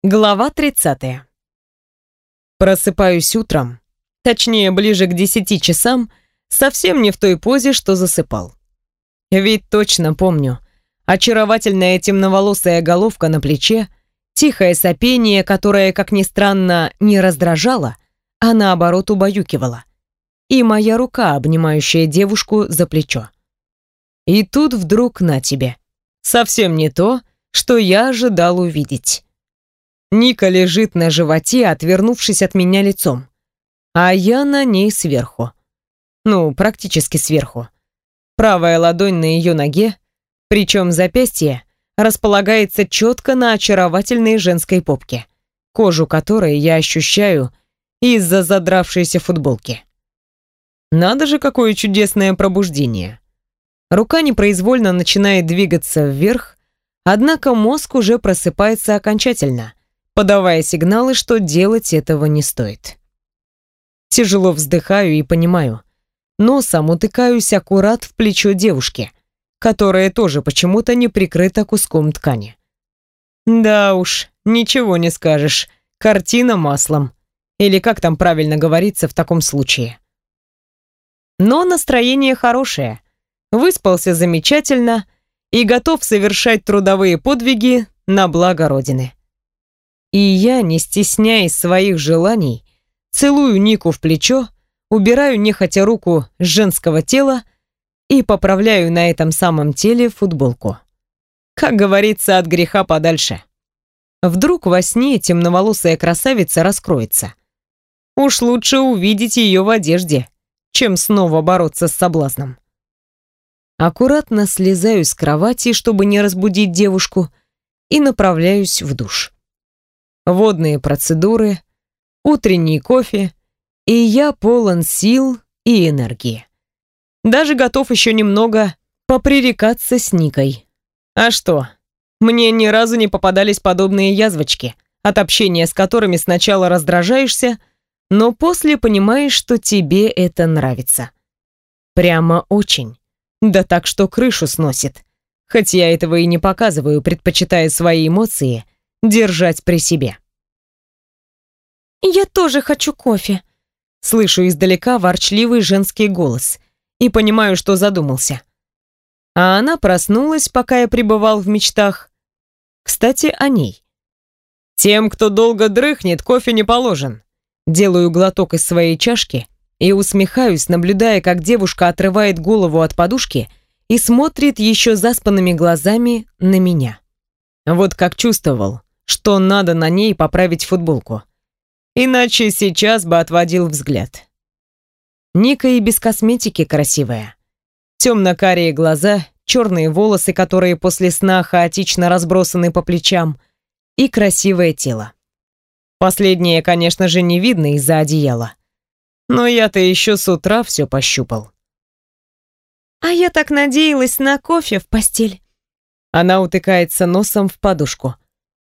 Глава 30. Просыпаюсь утром, точнее, ближе к 10 часам, совсем не в той позе, что засыпал. Ведь точно помню, очаровательная темноволосая головка на плече, тихое сопение, которое, как ни странно, не раздражало, а наоборот убаюкивало, и моя рука, обнимающая девушку за плечо. И тут вдруг на тебе. Совсем не то, что я ожидал увидеть. Ника лежит на животе, отвернувшись от меня лицом, а я на ней сверху. Ну, практически сверху. Правая ладонь на ее ноге, причем запястье располагается четко на очаровательной женской попке, кожу которой я ощущаю из-за задравшейся футболки. Надо же, какое чудесное пробуждение. Рука непроизвольно начинает двигаться вверх, однако мозг уже просыпается окончательно, подавая сигналы, что делать этого не стоит. Тяжело вздыхаю и понимаю, носом утыкаюсь аккурат в плечо девушки, которая тоже почему-то не прикрыта куском ткани. Да уж, ничего не скажешь, картина маслом. Или как там правильно говорится в таком случае. Но настроение хорошее, выспался замечательно и готов совершать трудовые подвиги на благо Родины. И я, не стесняясь своих желаний, целую Нику в плечо, убираю нехотя руку с женского тела и поправляю на этом самом теле футболку. Как говорится, от греха подальше. Вдруг во сне темноволосая красавица раскроется. Уж лучше увидеть ее в одежде, чем снова бороться с соблазном. Аккуратно слезаю с кровати, чтобы не разбудить девушку, и направляюсь в душ. Водные процедуры, утренний кофе, и я полон сил и энергии. Даже готов еще немного попререкаться с Никой. А что? Мне ни разу не попадались подобные язвочки, от общения с которыми сначала раздражаешься, но после понимаешь, что тебе это нравится. Прямо очень. Да так, что крышу сносит. Хоть я этого и не показываю, предпочитая свои эмоции держать при себе. «Я тоже хочу кофе», — слышу издалека ворчливый женский голос и понимаю, что задумался. А она проснулась, пока я пребывал в мечтах. Кстати, о ней. Тем, кто долго дрыхнет, кофе не положен. Делаю глоток из своей чашки и усмехаюсь, наблюдая, как девушка отрывает голову от подушки и смотрит еще заспанными глазами на меня. Вот как чувствовал, что надо на ней поправить футболку. Иначе сейчас бы отводил взгляд. Ника и без косметики красивая. Темно-карие глаза, черные волосы, которые после сна хаотично разбросаны по плечам, и красивое тело. Последнее, конечно же, не видно из-за одеяла. Но я-то еще с утра все пощупал. «А я так надеялась на кофе в постель». Она утыкается носом в подушку.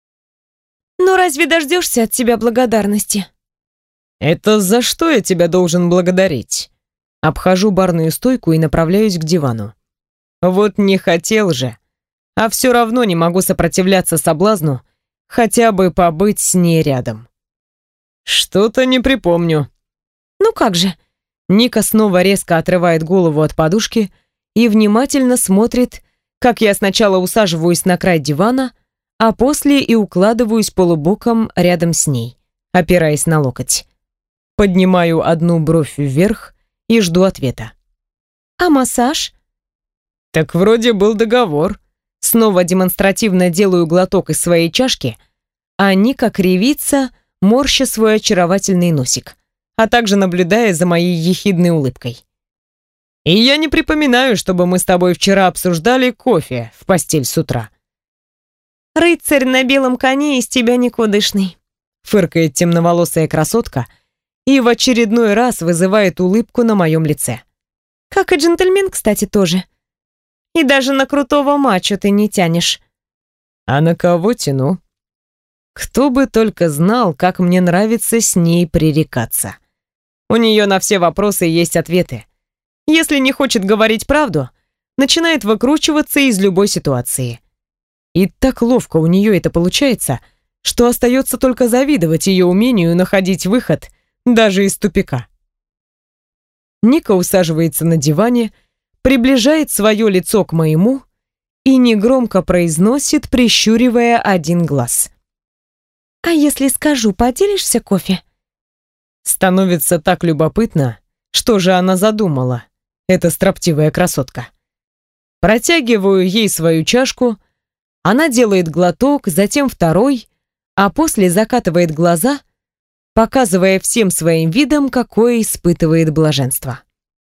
«Ну разве дождешься от тебя благодарности?» «Это за что я тебя должен благодарить?» Обхожу барную стойку и направляюсь к дивану. Вот не хотел же, а все равно не могу сопротивляться соблазну хотя бы побыть с ней рядом. «Что-то не припомню». «Ну как же?» Ника снова резко отрывает голову от подушки и внимательно смотрит, как я сначала усаживаюсь на край дивана, а после и укладываюсь полубоком рядом с ней, опираясь на локоть. Поднимаю одну бровь вверх и жду ответа. «А массаж?» «Так вроде был договор». Снова демонстративно делаю глоток из своей чашки, а Ника кривится, морща свой очаровательный носик, а также наблюдая за моей ехидной улыбкой. «И я не припоминаю, чтобы мы с тобой вчера обсуждали кофе в постель с утра». «Рыцарь на белом коне из тебя никудышный», — фыркает темноволосая красотка и в очередной раз вызывает улыбку на моем лице. «Как и джентльмен, кстати, тоже. И даже на крутого мачо ты не тянешь». «А на кого тяну?» Кто бы только знал, как мне нравится с ней пререкаться. У нее на все вопросы есть ответы. Если не хочет говорить правду, начинает выкручиваться из любой ситуации. И так ловко у нее это получается, что остается только завидовать ее умению находить выход даже из тупика. Ника усаживается на диване, приближает свое лицо к моему и негромко произносит, прищуривая один глаз. «А если скажу, поделишься кофе?» Становится так любопытно, что же она задумала, эта строптивая красотка. Протягиваю ей свою чашку, она делает глоток, затем второй, а после закатывает глаза, показывая всем своим видом, какое испытывает блаженство.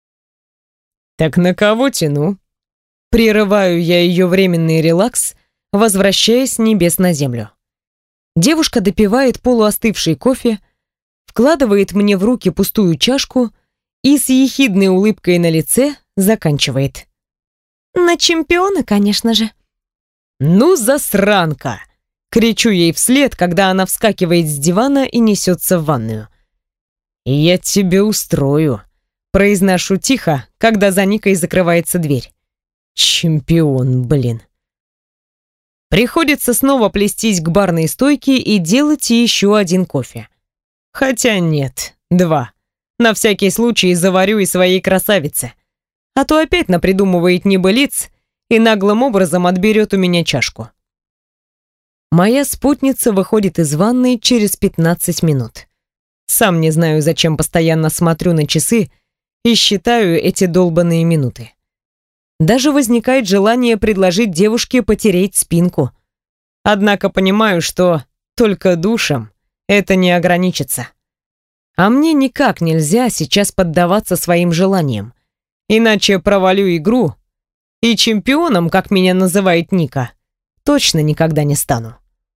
«Так на кого тяну?» Прерываю я ее временный релакс, возвращаясь с небес на землю. Девушка допивает полуостывший кофе, вкладывает мне в руки пустую чашку и с ехидной улыбкой на лице заканчивает. «На чемпиона, конечно же». «Ну, засранка!» — кричу ей вслед, когда она вскакивает с дивана и несется в ванную. «Я тебе устрою», — произношу тихо, когда за Никой закрывается дверь. «Чемпион, блин». Приходится снова плестись к барной стойке и делать еще один кофе. Хотя нет, 2. На всякий случай заварю и своей красавице. А то опять напридумывает небылиц и наглым образом отберет у меня чашку. Моя спутница выходит из ванной через 15 минут. Сам не знаю, зачем постоянно смотрю на часы и считаю эти долбанные минуты. Даже возникает желание предложить девушке потереть спинку. Однако понимаю, что только душем это не ограничится. А мне никак нельзя сейчас поддаваться своим желаниям. Иначе провалю игру, и чемпионом, как меня называет Ника, точно никогда не стану.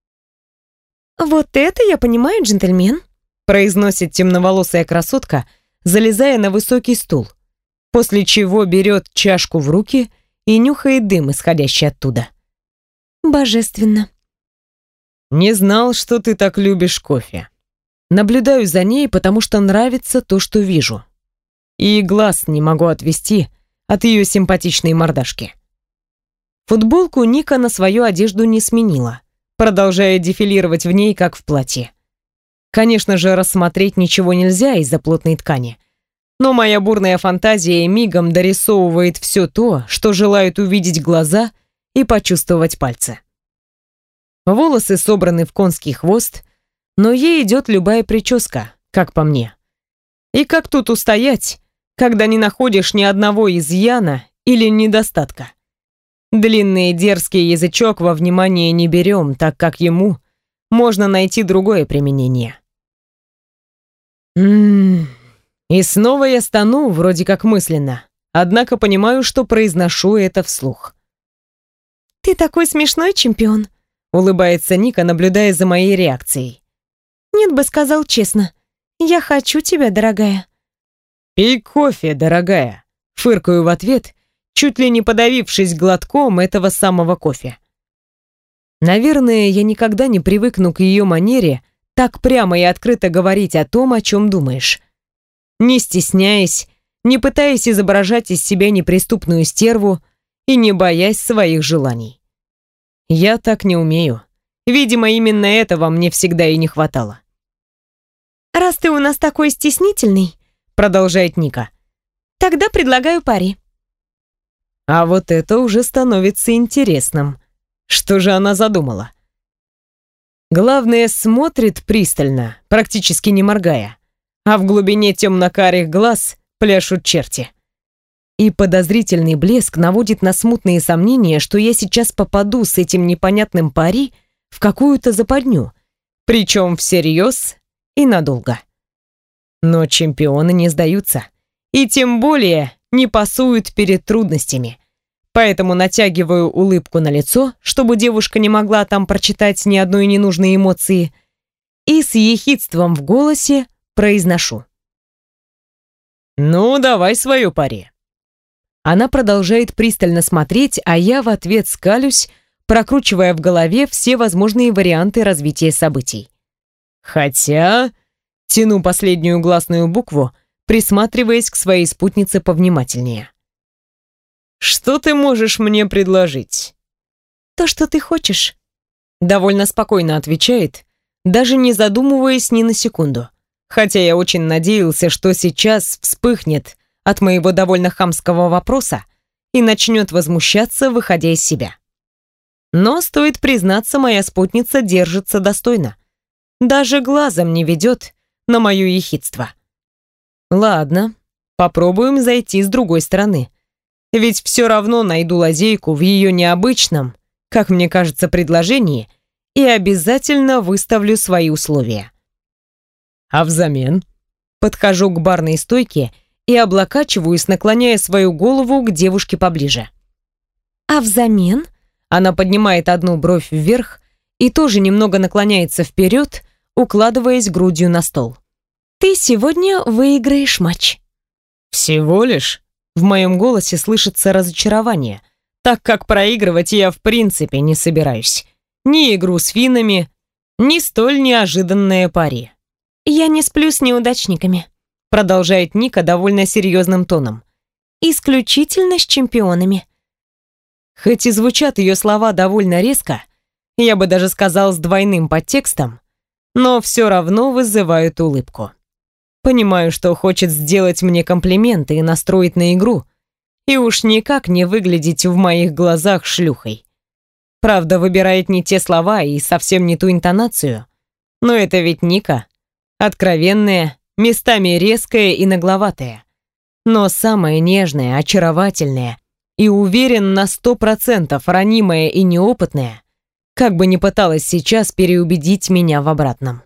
«Вот это я понимаю, джентльмен», произносит темноволосая красотка, залезая на высокий стул, после чего берет чашку в руки и нюхает дым, исходящий оттуда. «Божественно». «Не знал, что ты так любишь кофе». Наблюдаю за ней, потому что нравится то, что вижу. И глаз не могу отвести от ее симпатичной мордашки. Футболку Ника на свою одежду не сменила, продолжая дефилировать в ней, как в платье. Конечно же, рассмотреть ничего нельзя из-за плотной ткани, но моя бурная фантазия мигом дорисовывает все то, что желают увидеть глаза и почувствовать пальцы. Волосы собраны в конский хвост, но ей идет любая прическа, как по мне. И как тут устоять, когда не находишь ни одного изъяна или недостатка? Длинный дерзкий язычок во внимание не берем, так как ему можно найти другое применение. И снова я стану, вроде как мысленно, однако понимаю, что произношу это вслух. «Ты такой смешной, чемпион», — улыбается Ника, наблюдая за моей реакцией. «Нет бы сказал честно. Я хочу тебя, дорогая». «Пей кофе, дорогая», — фыркаю в ответ, чуть ли не подавившись глотком этого самого кофе. Наверное, я никогда не привыкну к ее манере так прямо и открыто говорить о том, о чем думаешь. Не стесняясь, не пытаясь изображать из себя неприступную стерву и не боясь своих желаний. Я так не умею. Видимо, именно этого мне всегда и не хватало. «Раз ты у нас такой стеснительный», — продолжает Ника, «тогда предлагаю пари». А вот это уже становится интересным. Что же она задумала? Главное, смотрит пристально, практически не моргая, а в глубине темно-карих глаз пляшут черти. И подозрительный блеск наводит на смутные сомнения, что я сейчас попаду с этим непонятным пари в какую-то западню, причем всерьез и надолго. Но чемпионы не сдаются, и тем более не пасуют перед трудностями. Поэтому натягиваю улыбку на лицо, чтобы девушка не могла там прочитать ни одной ненужной эмоции, и с ехидством в голосе произношу: «Ну, давай свою пари». Она продолжает пристально смотреть, а я в ответ скалюсь, прокручивая в голове все возможные варианты развития событий. Хотя тяну последнюю гласную букву, присматриваясь к своей спутнице повнимательнее. «Что ты можешь мне предложить?» «То, что ты хочешь», — довольно спокойно отвечает, даже не задумываясь ни на секунду. Хотя я очень надеялся, что сейчас вспыхнет от моего довольно хамского вопроса и начнет возмущаться, выходя из себя. Но, стоит признаться, моя спутница держится достойно. Даже глазом не ведет на мое ехидство. Ладно, попробуем зайти с другой стороны. Ведь все равно найду лазейку в ее необычном, как мне кажется, предложении и обязательно выставлю свои условия. А взамен подхожу к барной стойке и облокачиваюсь, наклоняя свою голову к девушке поближе. А взамен? Она поднимает одну бровь вверх и тоже немного наклоняется вперед, укладываясь грудью на стол. Ты сегодня выиграешь матч. Всего лишь? В моем голосе слышится разочарование, так как проигрывать я в принципе не собираюсь. Ни игру с финнами, ни столь неожиданное пари. Я не сплю с неудачниками, Продолжает Ника довольно серьезным тоном. Исключительно с чемпионами. Хоть и звучат ее слова довольно резко, я бы даже сказал с двойным подтекстом, но все равно вызывают улыбку. Понимаю, что хочет сделать мне комплименты и настроить на игру, и уж никак не выглядеть в моих глазах шлюхой. Правда, выбирает не те слова и совсем не ту интонацию, но это ведь Ника. Откровенная, местами резкая и нагловатая, но самая нежная, очаровательная и, уверен, на 100% ранимая и неопытная, как бы ни пыталась сейчас переубедить меня в обратном.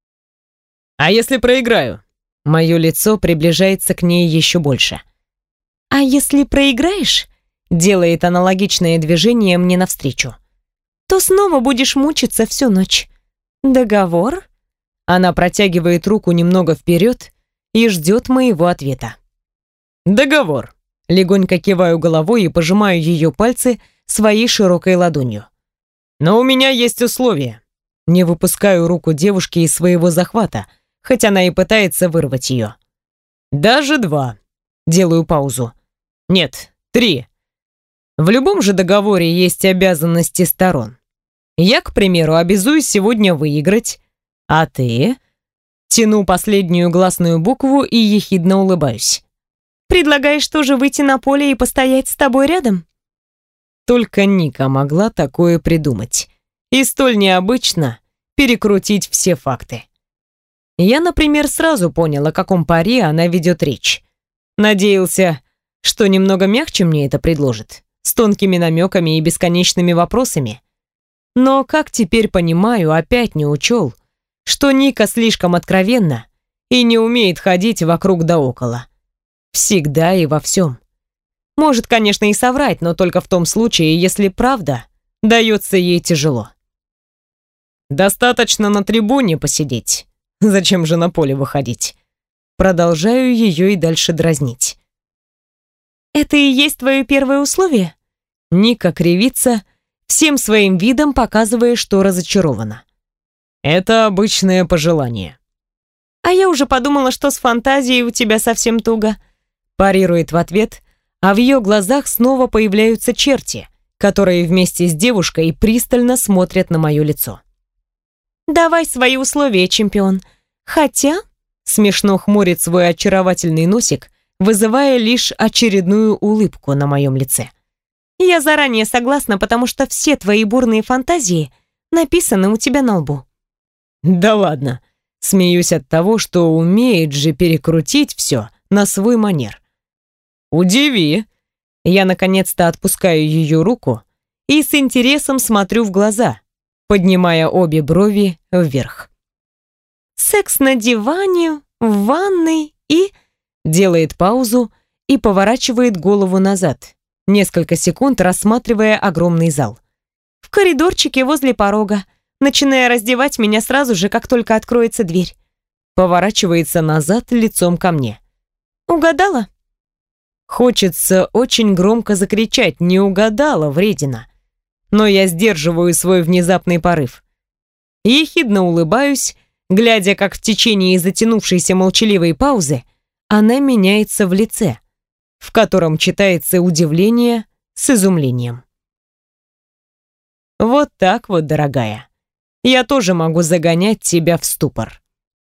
А если проиграю? Мое лицо приближается к ней еще больше. А если проиграешь, делает аналогичное движение мне навстречу, то снова будешь мучиться всю ночь. Договор? Она протягивает руку немного вперед и ждет моего ответа. Договор. Легонько киваю головой и пожимаю ее пальцы своей широкой ладонью. Но у меня есть условия. Не выпускаю руку девушки из своего захвата, хоть она и пытается вырвать ее. Даже 2. Делаю паузу. Нет, 3. В любом же договоре есть обязанности сторон. Я, к примеру, обязуюсь сегодня выиграть, а ты? Тяну последнюю гласную букву и ехидно улыбаюсь. Предлагаешь тоже выйти на поле и постоять с тобой рядом? Только Ника могла такое придумать. И столь необычно перекрутить все факты. Я, например, сразу понял, о каком пари она ведет речь. Надеялся, что немного мягче мне это предложит, с тонкими намеками и бесконечными вопросами. Но, как теперь понимаю, опять не учел, что Ника слишком откровенна и не умеет ходить вокруг да около. Всегда и во всем. Может, конечно, и соврать, но только в том случае, если правда дается ей тяжело. Достаточно на трибуне посидеть. Зачем же на поле выходить? Продолжаю ее и дальше дразнить. Это и есть твое первое условие? Ника кривится, всем своим видом показывая, что разочарована. Это обычное пожелание. А я уже подумала, что с фантазией у тебя совсем туго. Парирует в ответ, а в ее глазах снова появляются черти, которые вместе с девушкой пристально смотрят на мое лицо. Давай свои условия, чемпион. Хотя... Смешно хмурит свой очаровательный носик, вызывая лишь очередную улыбку на моем лице. Я заранее согласна, потому что все твои бурные фантазии написаны у тебя на лбу. Да ладно. Смеюсь от того, что умеет же перекрутить все на свой манер. Удиви. Я наконец-то отпускаю ее руку и с интересом смотрю в глаза, поднимая обе брови вверх. Секс на диване, в ванной и... Делает паузу и поворачивает голову назад, несколько секунд рассматривая огромный зал. В коридорчике возле порога, начиная раздевать меня сразу же, как только откроется дверь. Поворачивается назад лицом ко мне. Угадала? Хочется очень громко закричать: не угадала, вредина. Но я сдерживаю свой внезапный порыв. Ехидно улыбаюсь, глядя, как в течение затянувшейся молчаливой паузы она меняется в лице, в котором читается удивление с изумлением. Вот так вот, дорогая. я тоже могу загонять тебя в ступор.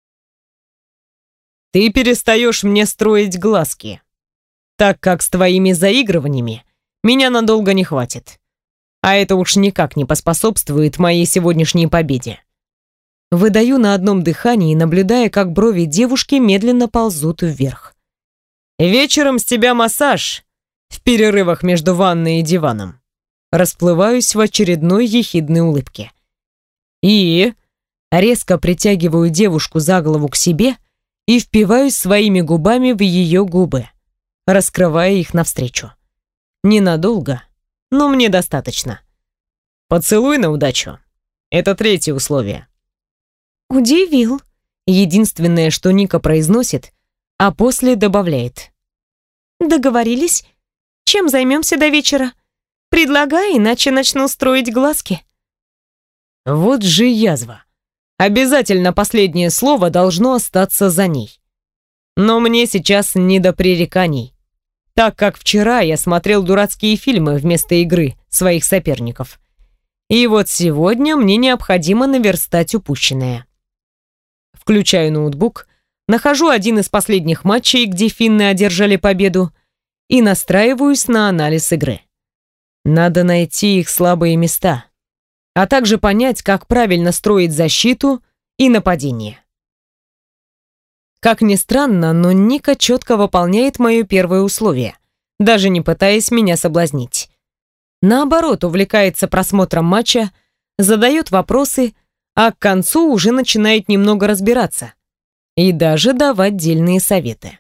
Ты перестаешь мне строить глазки, так как с твоими заигрываниями меня надолго не хватит. А это уж никак не поспособствует моей сегодняшней победе. Выдаю на одном дыхании, наблюдая, как брови девушки медленно ползут вверх. Вечером с тебя массаж в перерывах между ванной и диваном. Расплываюсь в очередной ехидной улыбке. И резко притягиваю девушку за голову к себе и впиваюсь своими губами в ее губы, раскрывая их навстречу. Ненадолго, но мне достаточно. Поцелуй на удачу. Это третье условие. Удивил. Единственное, что Ника произносит, а после добавляет. Договорились? Чем займемся до вечера? Предлагай, иначе начну строить глазки. Вот же язва. Обязательно последнее слово должно остаться за ней. Но мне сейчас не до пререканий, так как вчера я смотрел дурацкие фильмы вместо игры своих соперников. И вот сегодня мне необходимо наверстать упущенное. Включаю ноутбук, нахожу один из последних матчей, где финны одержали победу, и настраиваюсь на анализ игры. Надо найти их слабые места, а также понять, как правильно строить защиту и нападение. Как ни странно, но Ника четко выполняет мое первое условие, даже не пытаясь меня соблазнить. Наоборот, увлекается просмотром матча, задает вопросы, а к концу уже начинает немного разбираться и даже давать дельные советы.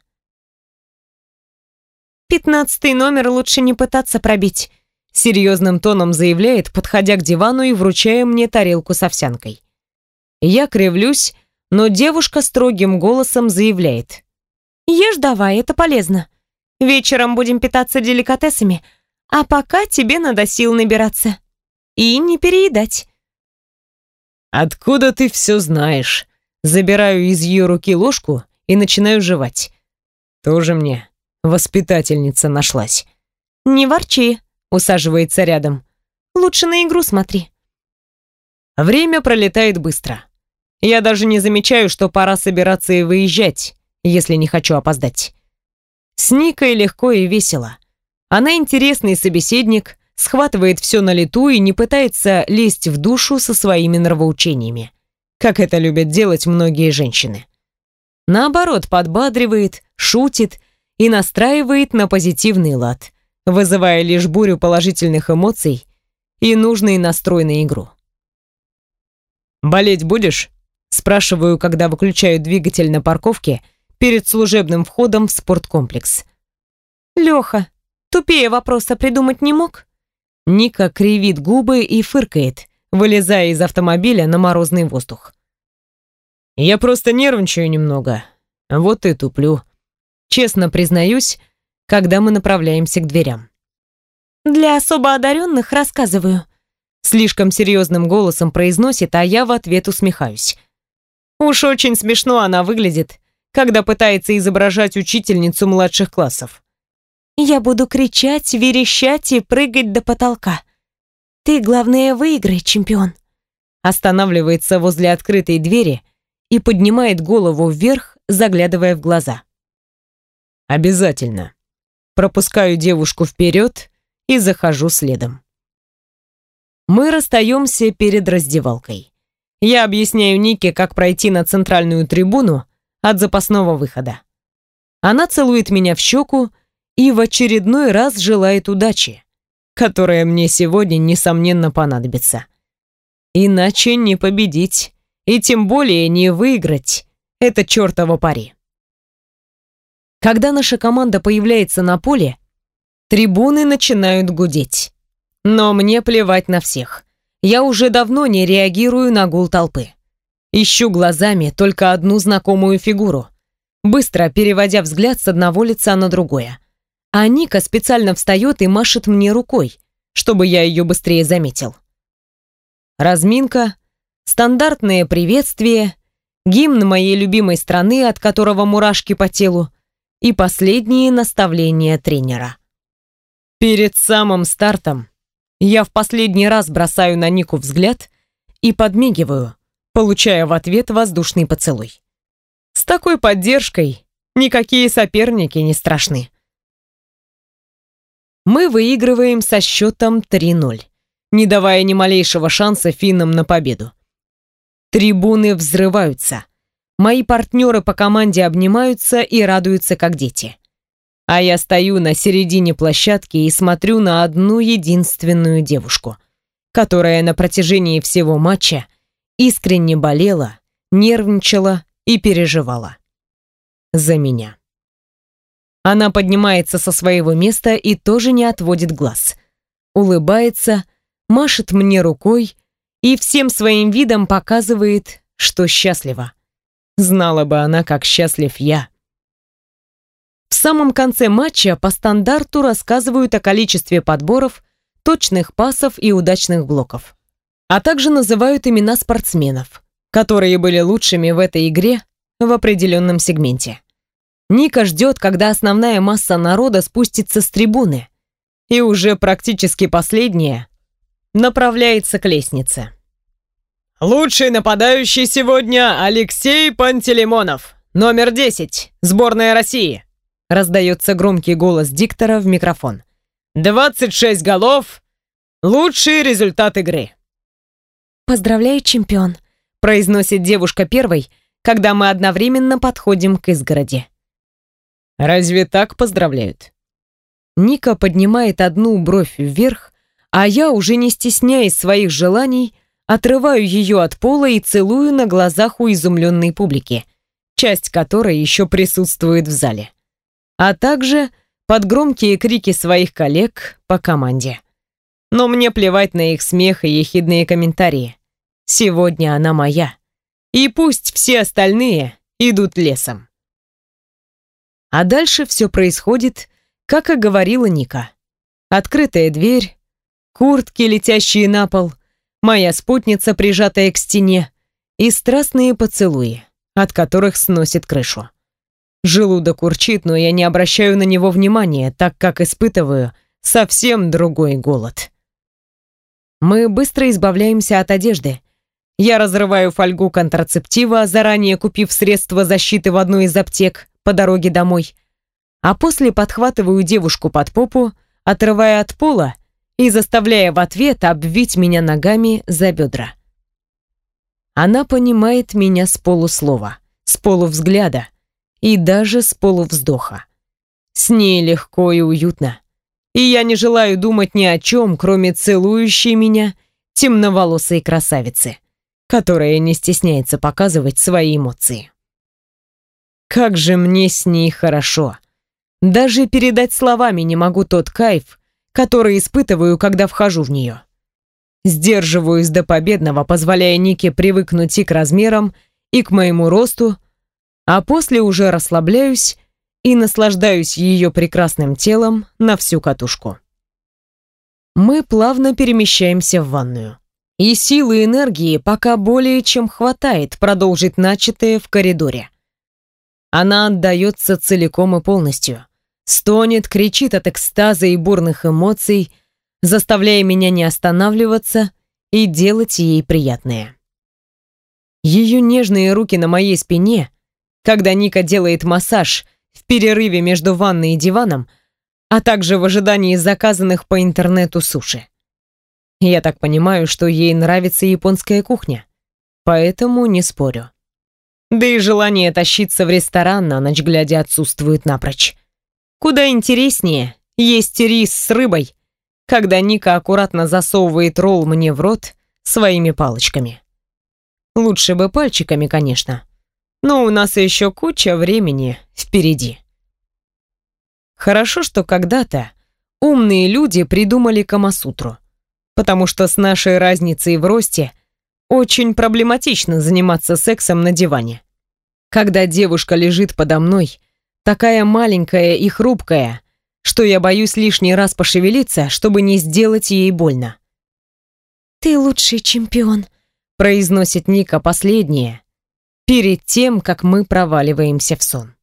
15-й номер лучше не пытаться пробить. Серьезным тоном заявляет, подходя к дивану и вручая мне тарелку с овсянкой. Я кривлюсь, но девушка строгим голосом заявляет. Ешь давай, это полезно. Вечером будем питаться деликатесами, а пока тебе надо сил набираться. И не переедать. Откуда ты все знаешь? Забираю из ее руки ложку и начинаю жевать. Тоже мне воспитательница нашлась. Не ворчи. Усаживается рядом. Лучше на игру смотри. Время пролетает быстро. Я даже не замечаю, что пора собираться и выезжать, если не хочу опоздать. С Никой легко и весело. Она интересный собеседник, схватывает все на лету и не пытается лезть в душу со своими нравоучениями, как это любят делать многие женщины. Наоборот, подбадривает, шутит и настраивает на позитивный лад, вызывая лишь бурю положительных эмоций и нужный настрой на игру. «Болеть будешь?» – спрашиваю, когда выключаю двигатель на парковке перед служебным входом в спорткомплекс. Леха, тупее вопроса придумать не мог? Ника кривит губы и фыркает, вылезая из автомобиля на морозный воздух. «Я просто нервничаю немного, вот и туплю. Честно признаюсь, когда мы направляемся к дверям. Для особо одаренных рассказываю. Слишком серьезным голосом произносит, а я в ответ усмехаюсь. Уж очень смешно она выглядит, когда пытается изображать учительницу младших классов. Я буду кричать, верещать и прыгать до потолка. Ты, главное, выиграй, чемпион. Останавливается возле открытой двери и поднимает голову вверх, заглядывая в глаза. Обязательно. Пропускаю девушку вперед и захожу следом. Мы расстаемся перед раздевалкой. Я объясняю Нике, как пройти на центральную трибуну от запасного выхода. Она целует меня в щеку и в очередной раз желает удачи, которая мне сегодня, несомненно, понадобится. Иначе не победить, и тем более не выиграть это чертово пари. Когда наша команда появляется на поле, трибуны начинают гудеть. Но мне плевать на всех. Я уже давно не реагирую на гул толпы. Ищу глазами только одну знакомую фигуру, быстро переводя взгляд с одного лица на другое. А Ника специально встает и машет мне рукой, чтобы я ее быстрее заметил. Разминка, стандартное приветствие, гимн моей любимой страны, от которого мурашки по телу, и последние наставления тренера. Перед самым стартом я в последний раз бросаю на Нику взгляд и подмигиваю, получая в ответ воздушный поцелуй. С такой поддержкой никакие соперники не страшны. Мы выигрываем со счетом 3-0, не давая ни малейшего шанса финнам на победу. Трибуны взрываются. Мои партнеры по команде обнимаются и радуются, как дети. А я стою на середине площадки и смотрю на одну единственную девушку, которая на протяжении всего матча искренне болела, нервничала и переживала. За меня. Она поднимается со своего места и тоже не отводит глаз. Улыбается, машет мне рукой и всем своим видом показывает, что счастлива. Знала бы она, как счастлив я. В самом конце матча по стандарту рассказывают о количестве подборов, точных пасов и удачных блоков. А также называют имена спортсменов, которые были лучшими в этой игре в определенном сегменте. Ника ждет, когда основная масса народа спустится с трибуны, и уже практически последняя направляется к лестнице. Лучший нападающий сегодня Алексей Пантелеймонов, номер 10, сборная России. Раздается громкий голос диктора в микрофон. 26 голов, лучший результат игры. Поздравляю, чемпион, произносит девушка первой, когда мы одновременно подходим к изгороди. Разве так поздравляют? Ника поднимает одну бровь вверх, а я, уже не стесняясь своих желаний, отрываю ее от пола и целую на глазах у изумленной публики, часть которой еще присутствует в зале, а также под громкие крики своих коллег по команде. Но мне плевать на их смех и ехидные комментарии. Сегодня она моя. И пусть все остальные идут лесом. А дальше все происходит, как и говорила Ника. Открытая дверь, куртки, летящие на пол, моя спутница, прижатая к стене, и страстные поцелуи, от которых сносит крышу. Желудок урчит, но я не обращаю на него внимания, так как испытываю совсем другой голод. Мы быстро избавляемся от одежды. Я разрываю фольгу контрацептива, заранее купив средства защиты в одной из аптек по дороге домой, а после подхватываю девушку под попу, отрывая от пола и заставляя в ответ обвить меня ногами за бедра. Она понимает меня с полуслова, с полувзгляда и даже с полувздоха. С ней легко и уютно, и я не желаю думать ни о чем, кроме целующей меня темноволосой красавицы, которая не стесняется показывать свои эмоции. Как же мне с ней хорошо. Даже передать словами не могу тот кайф, который испытываю, когда вхожу в нее. Сдерживаюсь до победного, позволяя Нике привыкнуть и к размерам, и к моему росту, а после уже расслабляюсь и наслаждаюсь ее прекрасным телом на всю катушку. Мы плавно перемещаемся в ванную. И силы и энергии пока более чем хватает продолжить начатое в коридоре. Она отдается целиком и полностью. Стонет, кричит от экстаза и бурных эмоций, заставляя меня не останавливаться и делать ей приятное. Ее нежные руки на моей спине, когда Ника делает массаж в перерыве между ванной и диваном, а также в ожидании заказанных по интернету суши. Я так понимаю, что ей нравится японская кухня, поэтому не спорю. Да и желание тащиться в ресторан на ночь глядя отсутствует напрочь. Куда интереснее есть рис с рыбой, когда Ника аккуратно засовывает ролл мне в рот своими палочками. Лучше бы пальчиками, конечно, но у нас еще куча времени впереди. Хорошо, что когда-то умные люди придумали Камасутру, потому что с нашей разницей в росте очень проблематично заниматься сексом на диване. Когда девушка лежит подо мной, такая маленькая и хрупкая, что я боюсь лишний раз пошевелиться, чтобы не сделать ей больно. «Ты лучший чемпион», — произносит Ника последнее, перед тем, как мы проваливаемся в сон.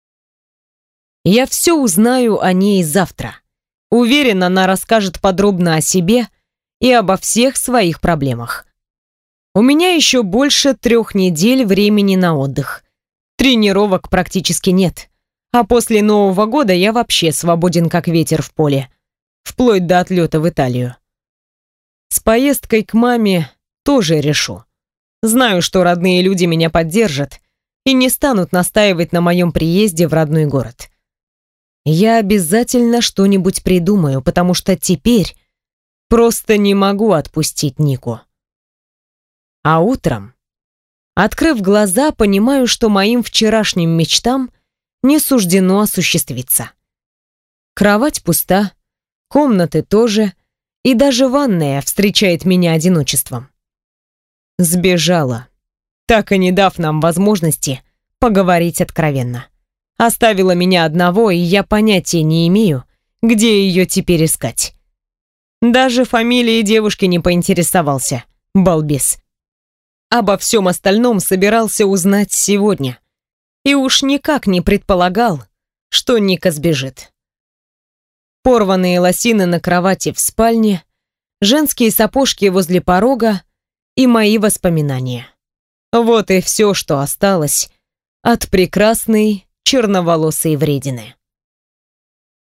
Я все узнаю о ней завтра. Уверена, она расскажет подробно о себе и обо всех своих проблемах. У меня еще больше 3 недель времени на отдых. Тренировок практически нет. А после Нового года я вообще свободен как ветер в поле. Вплоть до отлета в Италию. С поездкой к маме тоже решу. Знаю, что родные люди меня поддержат и не станут настаивать на моем приезде в родной город. Я обязательно что-нибудь придумаю, потому что теперь просто не могу отпустить Нику. А утром, открыв глаза, понимаю, что моим вчерашним мечтам не суждено осуществиться. Кровать пуста, комнаты тоже, и даже ванная встречает меня одиночеством. Сбежала, так и не дав нам возможности поговорить откровенно. Оставила меня одного, и я понятия не имею, где ее теперь искать. Даже фамилией девушки не поинтересовался, балбес. Обо всем остальном собирался узнать сегодня. И уж никак не предполагал, что Ника сбежит. Порванные лосины на кровати в спальне, женские сапожки возле порога и мои воспоминания. Вот и все, что осталось от прекрасной черноволосой вредины.